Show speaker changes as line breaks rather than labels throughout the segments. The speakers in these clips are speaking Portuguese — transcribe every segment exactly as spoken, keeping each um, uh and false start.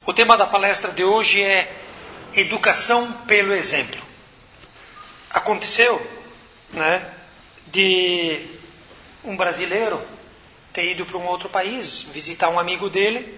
O tema da palestra de hoje é educação pelo exemplo. Aconteceu, né, de um brasileiro ter ido para um outro país, visitar um amigo dele,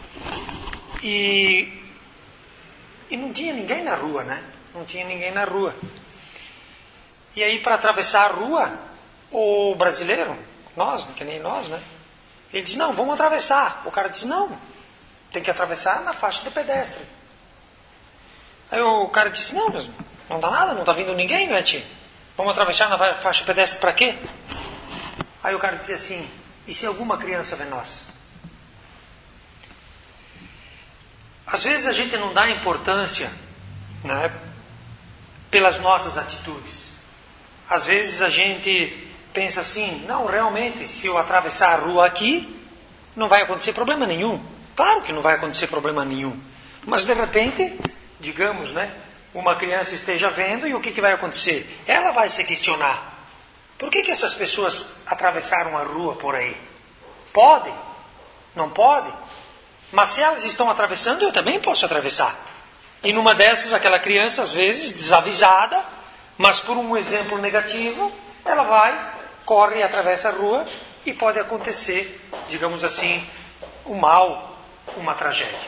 e, e não tinha ninguém na rua, né? Não tinha ninguém na rua. E aí, para atravessar a rua, o brasileiro, nós, que nem nós, né? Ele disse, não, vamos atravessar. O cara disse, não. Tem que atravessar na faixa de pedestre. Aí o cara disse, não, mas não dá nada, não está vindo ninguém, né, tio? Vamos atravessar na faixa de pedestre para quê? Aí o cara disse assim, e se alguma criança vê nós? Às vezes a gente não dá importância, né, pelas nossas atitudes. Às vezes a gente pensa assim, não, realmente, se eu atravessar a rua aqui, não vai acontecer problema nenhum. Claro que não vai acontecer problema nenhum. Mas de repente, digamos, né, uma criança esteja vendo e o que, que vai acontecer? Ela vai se questionar. Por que, que essas pessoas atravessaram a rua por aí? Podem? Não podem? Mas se elas estão atravessando, eu também posso atravessar. E numa dessas, aquela criança, às vezes, desavisada, mas por um exemplo negativo, ela vai, corre e atravessa a rua e pode acontecer, digamos assim, o mal, uma tragédia.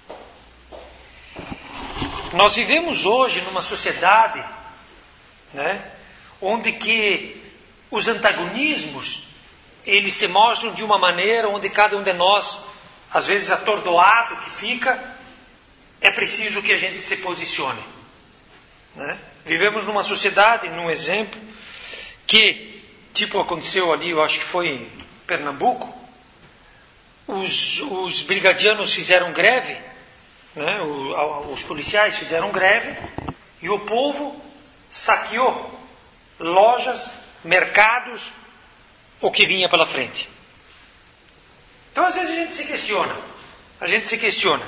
Nós vivemos hoje numa sociedade, né, onde que os antagonismos, eles se mostram de uma maneira onde cada um de nós, às vezes atordoado que fica, é preciso que a gente se posicione. Né? Vivemos numa sociedade, num exemplo, que, tipo aconteceu ali, eu acho que foi em Pernambuco, Os, os brigadianos fizeram greve, né? o, os policiais fizeram greve, e o povo saqueou lojas, mercados, o que vinha pela frente. Então às vezes a gente se questiona, a gente se questiona,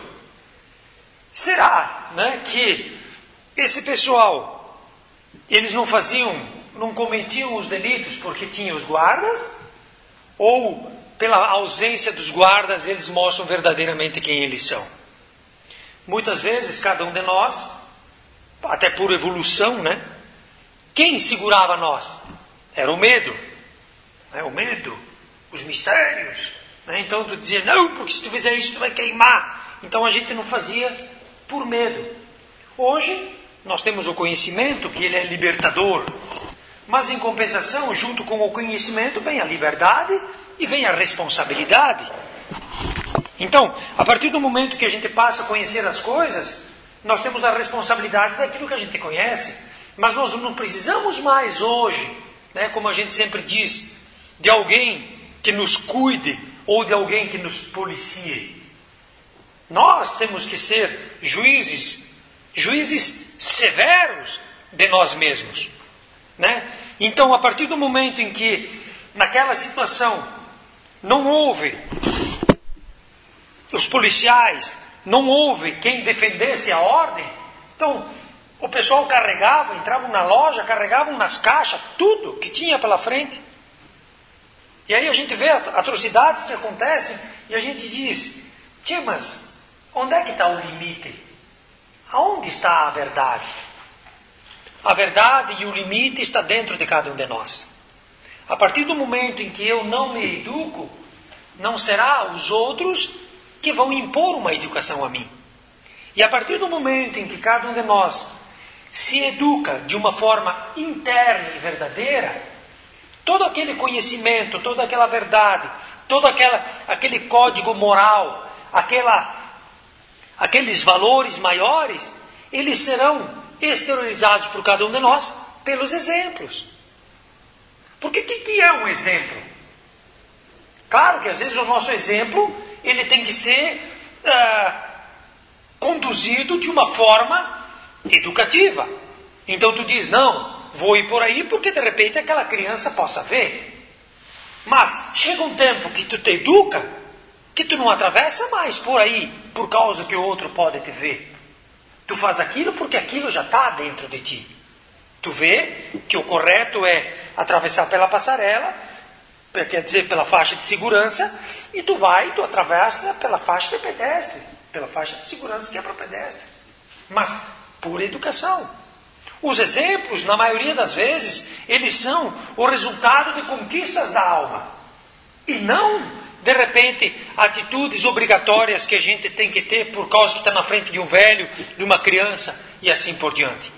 será, né, que esse pessoal, eles não faziam, não cometiam os delitos porque tinham os guardas, ou pela ausência dos guardas, eles mostram verdadeiramente quem eles são? Muitas vezes, cada um de nós, até por evolução, né? Quem segurava nós? Era o medo. Né? O medo, os mistérios. Né? Então tu dizia, não, porque se tu fizer isso, tu vai queimar. Então a gente não fazia por medo. Hoje, nós temos o conhecimento, que ele é libertador. Mas em compensação, junto com o conhecimento, vem a liberdade e vem a responsabilidade. Então, a partir do momento que a gente passa a conhecer as coisas, nós temos a responsabilidade daquilo que a gente conhece. Mas nós não precisamos mais hoje, né, como a gente sempre diz, de alguém que nos cuide ou de alguém que nos policie. Nós temos que ser juízes, juízes severos de nós mesmos. Né? Então, a partir do momento em que, naquela situação, não houve os policiais, não houve quem defendesse a ordem, então o pessoal carregava, entravam na loja, carregavam nas caixas, tudo que tinha pela frente. E aí a gente vê atrocidades que acontecem e a gente diz, tia, mas onde é que está o limite? Aonde está a verdade? A verdade e o limite está dentro de cada um de nós. A partir do momento em que eu não me educo, não será os outros que vão impor uma educação a mim. E a partir do momento em que cada um de nós se educa de uma forma interna e verdadeira, todo aquele conhecimento, toda aquela verdade, todo aquela, aquele código moral, aquela, aqueles valores maiores, eles serão exteriorizados por cada um de nós pelos exemplos. Porque o que, que é um exemplo? Claro que às vezes o nosso exemplo, ele tem que ser uh, conduzido de uma forma educativa. Então tu diz, não, vou ir por aí porque de repente aquela criança possa ver. Mas chega um tempo que tu te educa, que tu não atravessa mais por aí, por causa que o outro pode te ver. Tu faz aquilo porque aquilo já está dentro de ti. Tu vê que o correto é atravessar pela passarela, quer dizer, pela faixa de segurança, e tu vai, tu atravessa pela faixa de pedestre. pela faixa de segurança que é para o pedestre. Mas por educação. Os exemplos, na maioria das vezes, eles são o resultado de conquistas da alma. E não, de repente, atitudes obrigatórias que a gente tem que ter por causa que está na frente de um velho, de uma criança e assim por diante.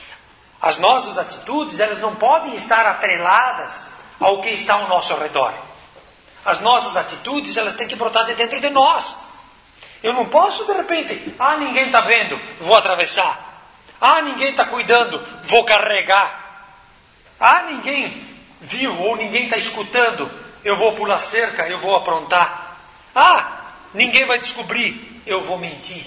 As nossas atitudes, elas não podem estar atreladas ao que está ao nosso redor. As nossas atitudes, elas têm que brotar de dentro de nós. Eu não posso, de repente, ah, ninguém está vendo, vou atravessar. Ah, ninguém está cuidando, vou carregar. Ah, ninguém viu ou ninguém está escutando, eu vou pular cerca, eu vou aprontar. Ah, ninguém vai descobrir, eu vou mentir.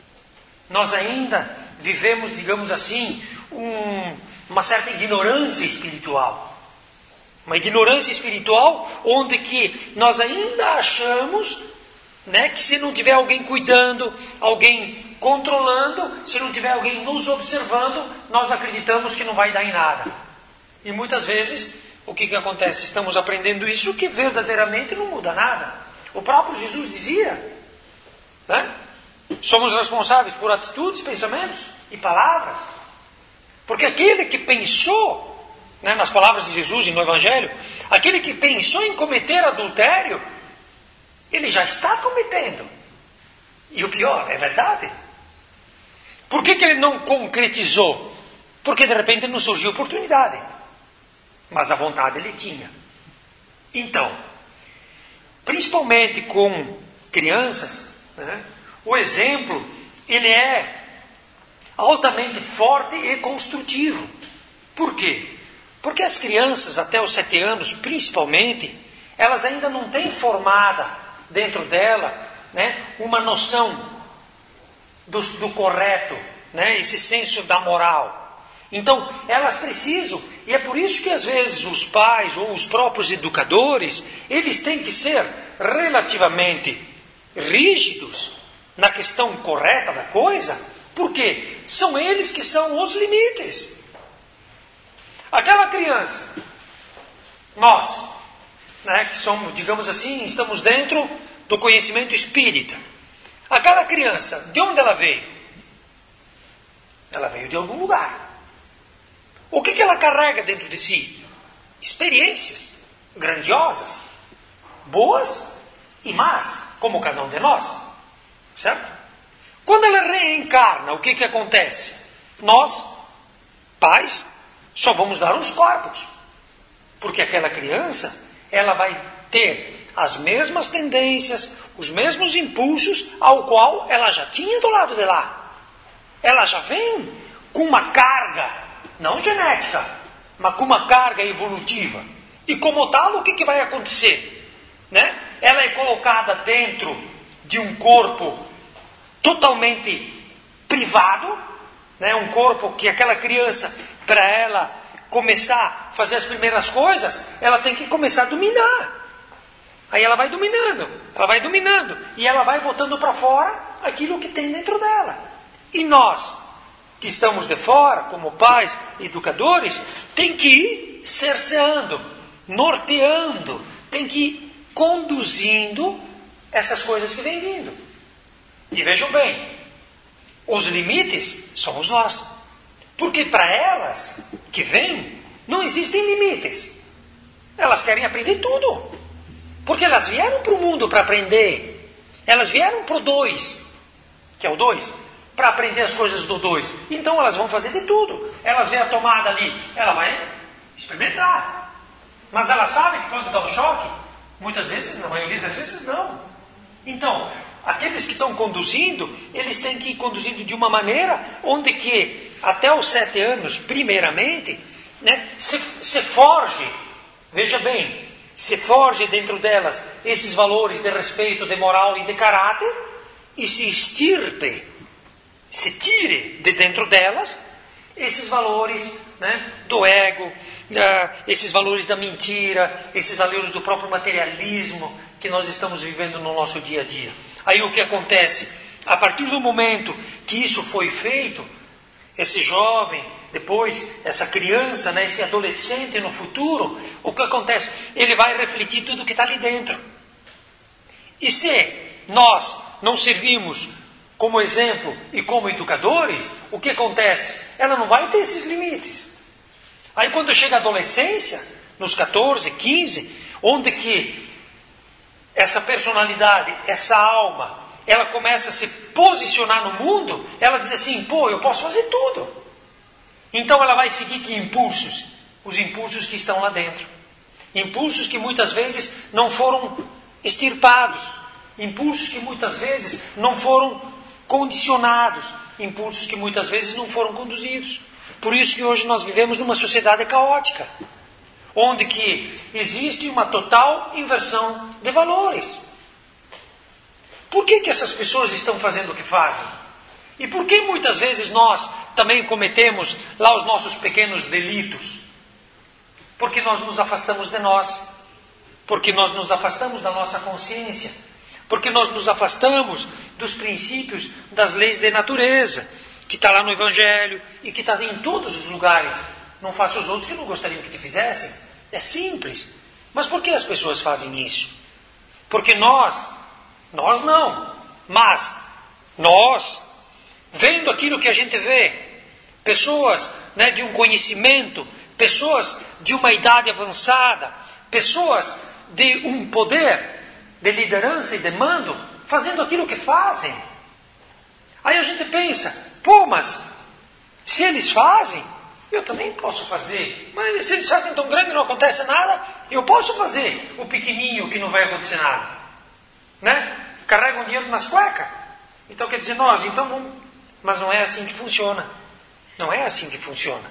Nós ainda vivemos, digamos assim, um, uma certa ignorância espiritual. Uma ignorância espiritual onde que nós ainda achamos, né, que se não tiver alguém cuidando, alguém controlando, se não tiver alguém nos observando, nós acreditamos que não vai dar em nada. E muitas vezes, o que, que acontece? Estamos aprendendo isso que verdadeiramente não muda nada. O próprio Jesus dizia, né? Somos responsáveis por atitudes, pensamentos e palavras. Porque aquele que pensou, né, nas palavras de Jesus e no Evangelho, aquele que pensou em cometer adultério, ele já está cometendo. E o pior, é verdade. Por que, que ele não concretizou? Porque de repente não surgiu oportunidade. Mas a vontade ele tinha. Então, principalmente com crianças, né, o exemplo, ele é altamente forte e construtivo. Por quê? Porque as crianças, até os sete anos, principalmente, elas ainda não têm formada dentro dela, né, uma noção do, do correto, né, esse senso da moral. Então, elas precisam, e é por isso que às vezes os pais ou os próprios educadores, eles têm que ser relativamente rígidos na questão correta da coisa, porque são eles que são os limites. Aquela criança, nós, né, que somos, digamos assim, estamos dentro do conhecimento espírita. Aquela criança, de onde ela veio? Ela veio de algum lugar. O que, que ela carrega dentro de si? Experiências grandiosas, boas e más, como cada um de nós. Certo? Quando ela reencarna, o que, que acontece? Nós, pais, só vamos dar os corpos. Porque aquela criança, ela vai ter as mesmas tendências, os mesmos impulsos ao qual ela já tinha do lado de lá. Ela já vem com uma carga, não genética, mas com uma carga evolutiva. E como tal, o que, que vai acontecer? Né? Ela é colocada dentro de um corpo totalmente privado, né? Um corpo que aquela criança, para ela começar a fazer as primeiras coisas, ela tem que começar a dominar. Aí ela vai dominando, ela vai dominando, e ela vai botando para fora aquilo que tem dentro dela. E nós, que estamos de fora, como pais, educadores, tem que ir cerceando, norteando, tem que ir conduzindo essas coisas que vêm vindo. E vejam bem, os limites somos nós. Porque para elas que vêm, não existem limites. Elas querem aprender tudo. Porque elas vieram para o mundo para aprender. Elas vieram para o dois, que é o dois, para aprender as coisas do dois. Então elas vão fazer de tudo. Elas veem a tomada ali, ela vai experimentar. Mas ela sabe que pode dar um choque? Muitas vezes, na maioria das vezes, não. Então, aqueles que estão conduzindo, eles têm que ir conduzindo de uma maneira onde que, até os sete anos, primeiramente, né, se, se forge, veja bem, se forge dentro delas esses valores de respeito, de moral e de caráter, e se extirpe, se tire de dentro delas esses valores, né, do ego, uh, esses valores da mentira, esses valores do próprio materialismo que nós estamos vivendo no nosso dia a dia. Aí o que acontece? A partir do momento que isso foi feito, esse jovem, depois essa criança, né, esse adolescente no futuro, o que acontece? Ele vai refletir tudo que está ali dentro. E se nós não servimos como exemplo e como educadores, o que acontece? Ela não vai ter esses limites. Aí quando chega a adolescência, nos catorze, quinze, onde que essa personalidade, essa alma, ela começa a se posicionar no mundo, ela diz assim, pô, eu posso fazer tudo. Então ela vai seguir que impulsos? Os impulsos que estão lá dentro. Impulsos que muitas vezes não foram extirpados. Impulsos que muitas vezes não foram condicionados. Impulsos que muitas vezes não foram conduzidos. Por isso que hoje nós vivemos numa sociedade caótica, onde que existe uma total inversão de valores. Por que que essas pessoas estão fazendo o que fazem? E por que muitas vezes nós também cometemos lá os nossos pequenos delitos? Porque nós nos afastamos de nós. Porque nós nos afastamos da nossa consciência. Porque nós nos afastamos dos princípios das leis de natureza, que está lá no Evangelho e que está em todos os lugares. Não faça os outros que não gostariam que te fizessem. É simples. Mas por que as pessoas fazem isso? Porque nós, nós não, mas nós, vendo aquilo que a gente vê, pessoas, né, de um conhecimento, pessoas de uma idade avançada, pessoas de um poder de liderança e de mando, fazendo aquilo que fazem. Aí a gente pensa, pô, mas se eles fazem, eu também posso fazer. Mas se eles fazem tão grande e não acontece nada, eu posso fazer o pequenininho que não vai acontecer nada. Né? Carregam dinheiro nas cuecas. Então quer dizer, nós, então vamos... Mas não é assim que funciona. Não é assim que funciona.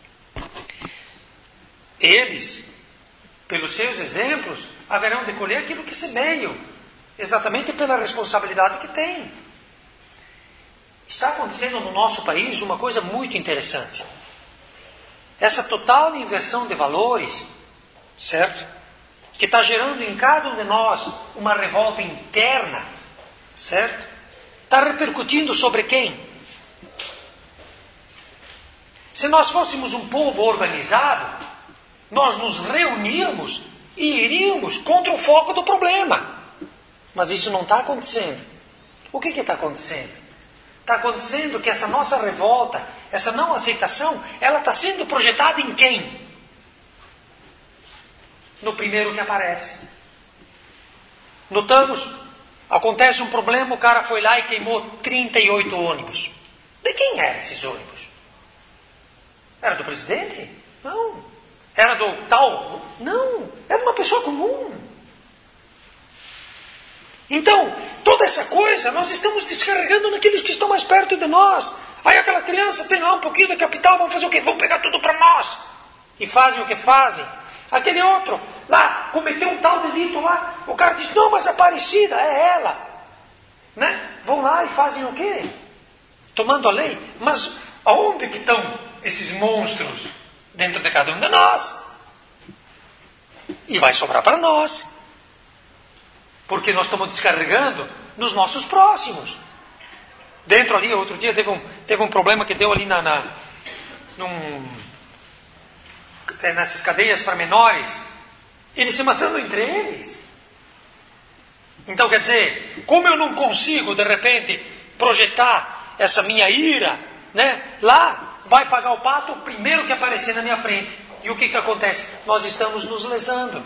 Eles, pelos seus exemplos, haverão de colher aquilo que semeiam, exatamente pela responsabilidade que têm. Está acontecendo no nosso país uma coisa muito interessante. Essa total inversão de valores, certo? Que está gerando em cada um de nós uma revolta interna, certo? Está repercutindo sobre quem? Se nós fôssemos um povo organizado, nós nos reuníamos e iríamos contra o foco do problema. Mas isso não está acontecendo. O que está acontecendo? Está acontecendo que essa nossa revolta, essa não aceitação, ela está sendo projetada em quem? No primeiro que aparece. Notamos? Acontece um problema, o cara foi lá e queimou trinta e oito ônibus. De quem eram esses ônibus? Era do presidente? Não. Era do tal? Não. Era de uma pessoa comum. Então, toda essa coisa nós estamos descarregando naqueles que estão mais perto de nós. Aí aquela criança tem lá um pouquinho de capital, vão fazer o quê? Vão pegar tudo para nós. E fazem o que fazem. Aquele outro lá cometeu um tal delito lá. O cara diz, não, mas a Aparecida é ela. Né? Vão lá e fazem o quê? Tomando a lei. Mas aonde que estão esses monstros? Dentro de cada um de nós. E vai sobrar para nós. Porque nós estamos descarregando nos nossos próximos. Dentro ali, outro dia, teve um, teve um problema que deu ali na, na, num, nessas cadeias para menores. Eles se matando entre eles. Então, quer dizer, como eu não consigo, de repente, projetar essa minha ira, né, lá, vai pagar o pato o primeiro que aparecer na minha frente. E o que, que acontece? Nós estamos nos lesando.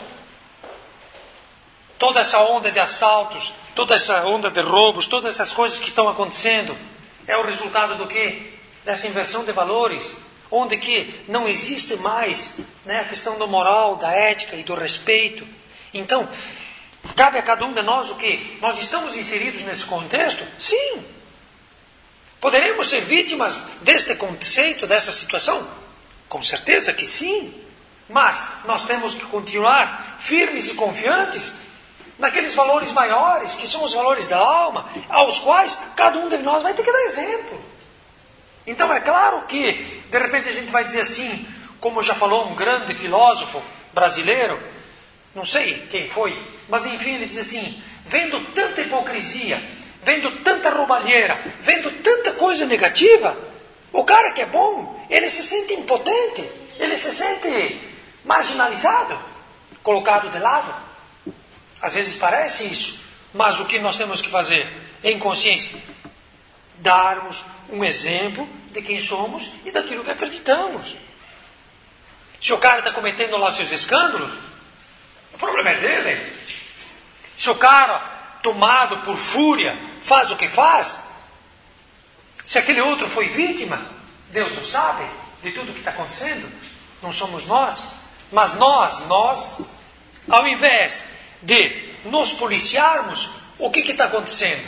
Toda essa onda de assaltos, toda essa onda de roubos, todas essas coisas que estão acontecendo, é o resultado do quê? Dessa inversão de valores, onde que não existe mais, né, a questão da moral, da ética e do respeito. Então, cabe a cada um de nós o quê? Nós estamos inseridos nesse contexto? Sim. Poderemos ser vítimas deste conceito, dessa situação? Com certeza que sim. Mas nós temos que continuar firmes e confiantes naqueles valores maiores, que são os valores da alma, aos quais cada um de nós vai ter que dar exemplo. Então é claro que, de repente a gente vai dizer assim, como já falou um grande filósofo brasileiro, não sei quem foi, mas enfim, ele diz assim, vendo tanta hipocrisia, vendo tanta roubalheira, vendo tanta coisa negativa, o cara que é bom, ele se sente impotente, ele se sente marginalizado, colocado de lado. Às vezes parece isso, mas o que nós temos que fazer em consciência? darmos um exemplo de quem somos e daquilo que acreditamos. Se o cara está cometendo lá seus escândalos, o problema é dele. Se o cara, tomado por fúria, faz o que faz, se aquele outro foi vítima, Deus o sabe de tudo que está acontecendo, não somos nós. Mas nós, nós, ao invés de nos policiarmos, o que está acontecendo?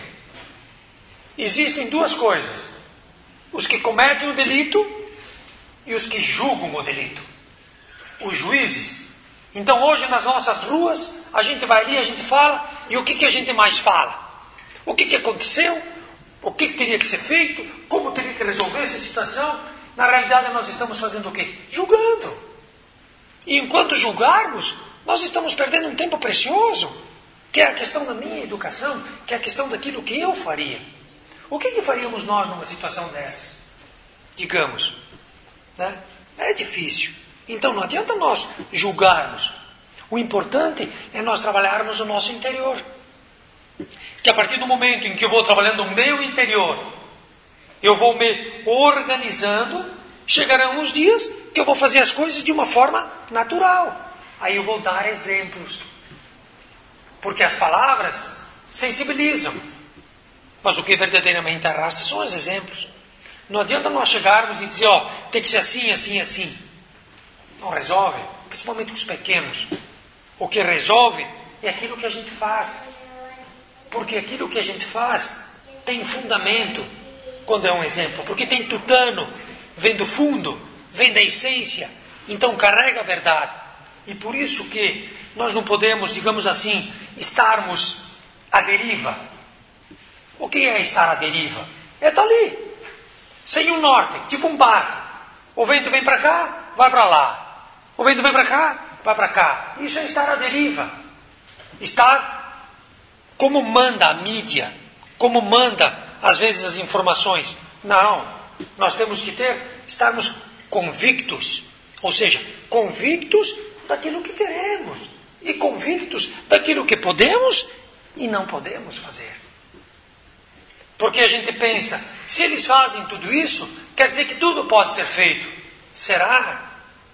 Existem duas coisas: os que cometem o delito e os que julgam o delito, os juízes. Então hoje nas nossas ruas, a gente vai ali, a gente fala, e o que, que a gente mais fala? O que, que aconteceu? O que, que teria que ser feito? Como teria que resolver essa situação? Na realidade nós estamos fazendo o quê? Julgando. E enquanto julgarmos, nós estamos perdendo um tempo precioso, que é a questão da minha educação, que é a questão daquilo que eu faria. O que, que faríamos nós numa situação dessas? Digamos, né? É difícil. Então não adianta nós julgarmos. O importante é nós trabalharmos o nosso interior. Que a partir do momento em que eu vou trabalhando o meu interior, eu vou me organizando, chegarão uns dias que eu vou fazer as coisas de uma forma natural. Aí eu vou dar exemplos. Porque as palavras sensibilizam. Mas o que verdadeiramente arrasta são os exemplos. Não adianta nós chegarmos e dizer, ó, tem que ser assim, assim, assim. Não resolve, principalmente com os pequenos. O que resolve é aquilo que a gente faz. Porque aquilo que a gente faz tem fundamento quando é um exemplo. Porque tem tutano, vem do fundo, vem da essência. Então carrega a verdade. E por isso que nós não podemos, digamos assim, estarmos à deriva. O que é estar à deriva? É estar ali, sem um norte, tipo um barco. O vento vem para cá, vai para lá. O vento vem para cá, vai para cá. Isso é estar à deriva. Estar como manda a mídia, como manda, às vezes, as informações. Não, nós temos que ter, estarmos convictos. Ou seja, convictos daquilo que queremos. E convictos daquilo que podemos e não podemos fazer. Porque a gente pensa, se eles fazem tudo isso, quer dizer que tudo pode ser feito. Será?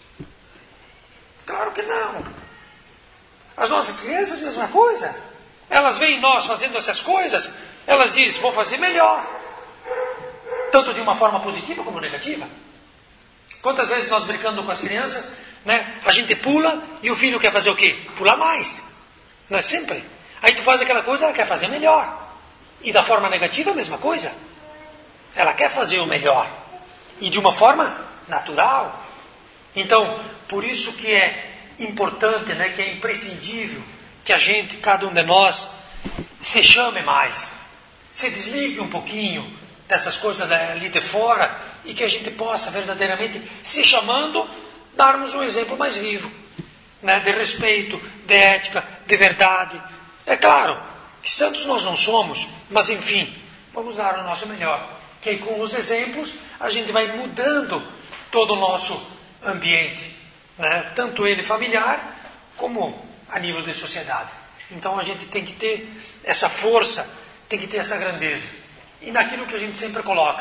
Claro que não. As nossas crianças, mesma coisa. Elas veem nós fazendo essas coisas, elas dizem, vou fazer melhor. Tanto de uma forma positiva como negativa. Quantas vezes nós brincando com as crianças, né, a gente pula e o filho quer fazer o quê? Pular mais. Não é sempre? Aí tu faz aquela coisa, ela quer fazer melhor. E da forma negativa a mesma coisa. Ela quer fazer o melhor. E de uma forma natural. Então, por isso que é importante, né, que é imprescindível que a gente, cada um de nós, se chame mais. Se desligue um pouquinho dessas coisas ali de fora e que a gente possa verdadeiramente, se chamando, darmos um exemplo mais vivo, né, de respeito, de ética, de verdade. É claro que santos nós não somos, mas enfim, vamos dar o nosso melhor. Que aí com os exemplos a gente vai mudando todo o nosso ambiente, né? Tanto ele familiar como a nível de sociedade. Então a gente tem que ter essa força, tem que ter essa grandeza. E naquilo que a gente sempre coloca,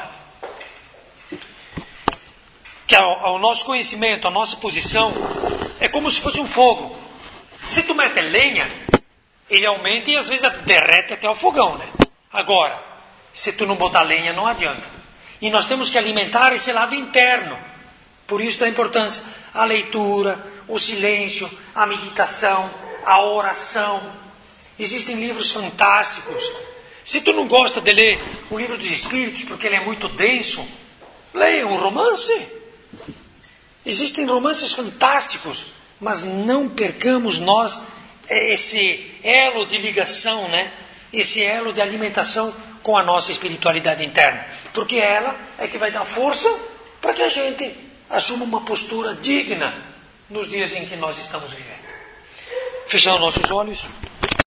que ao, ao nosso conhecimento, a nossa posição, é como se fosse um fogo. Se tu mete lenha, ele aumenta e às vezes derrete até o fogão, né? Agora, se tu não botar lenha, não adianta. E nós temos que alimentar esse lado interno. Por isso da importância a leitura, o silêncio, a meditação, a oração. Existem livros fantásticos. Se tu não gosta de ler o livro dos Espíritos, porque ele é muito denso, leia um romance. Existem romances fantásticos, mas não percamos nós esse elo de ligação, né? Esse elo de alimentação com a nossa espiritualidade interna. Porque ela é que vai dar força para que a gente assuma uma postura digna nos dias em que nós estamos vivendo. Fechando nossos olhos.